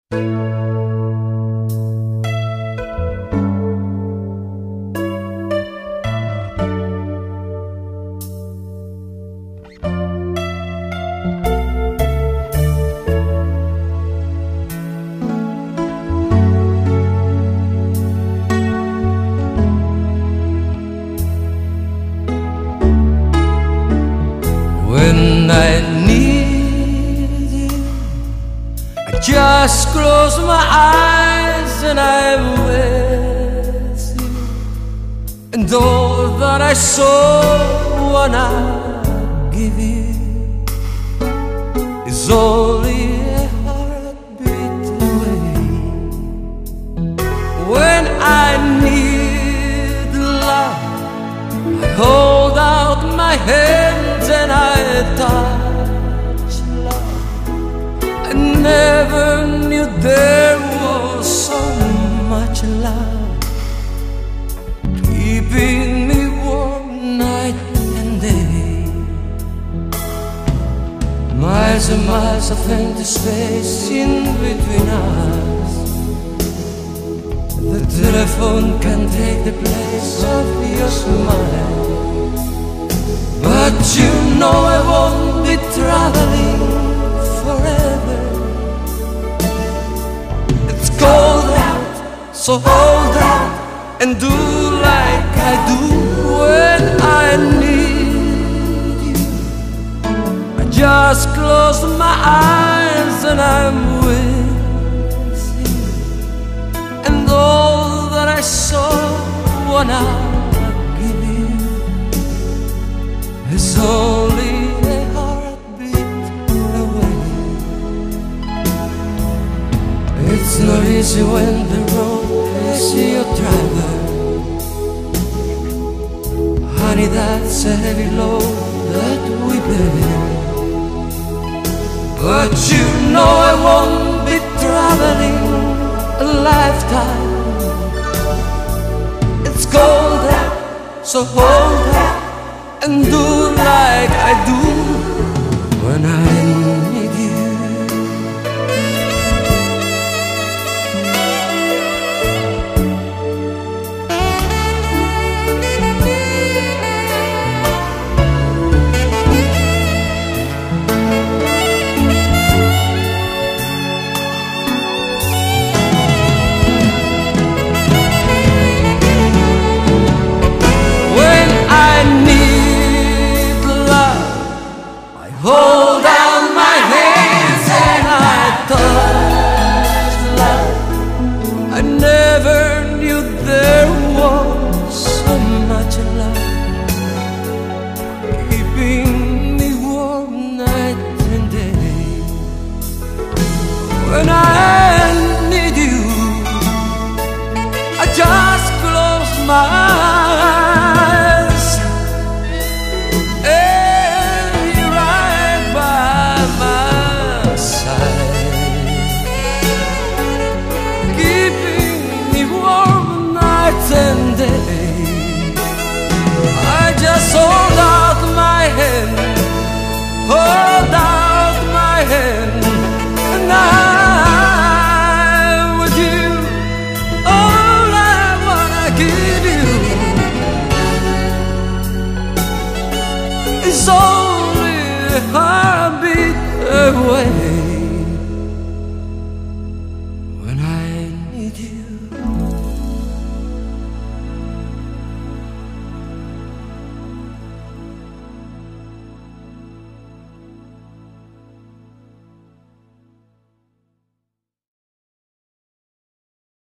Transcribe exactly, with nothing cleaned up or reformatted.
When I need you, I just close my eyes and I'm with you. And all that I so wanna give you is only a heartbeat away. When I need love, I hold out my hands and I touch love. I never knew there was so much love, keeping me warm night and day. Miles and miles of empty space in between us. The telephone can take the place of your smile, but you know I won't be traveling forever. It's cold out, so hold out and do like I do when I need you. I just close my eyes and I'm with you. And all that I so wanna give you is only a heartbeat away. It's not easy when the road is your driver. Honey, that's a heavy load that we bear. But you know I won't be traveling a lifetime. It's cold out, so hold out and do like I do when I need you. When I need love, I hold out my hands and I touch love. I never knew there was so much love, keeping me warm night and day. When I need you, I just close my eyes and you're right by my side, keeping me warm night and day. I just hold out my hand, hold out my hand, and I'm with you. All I wanna give you is only a heartbeat away.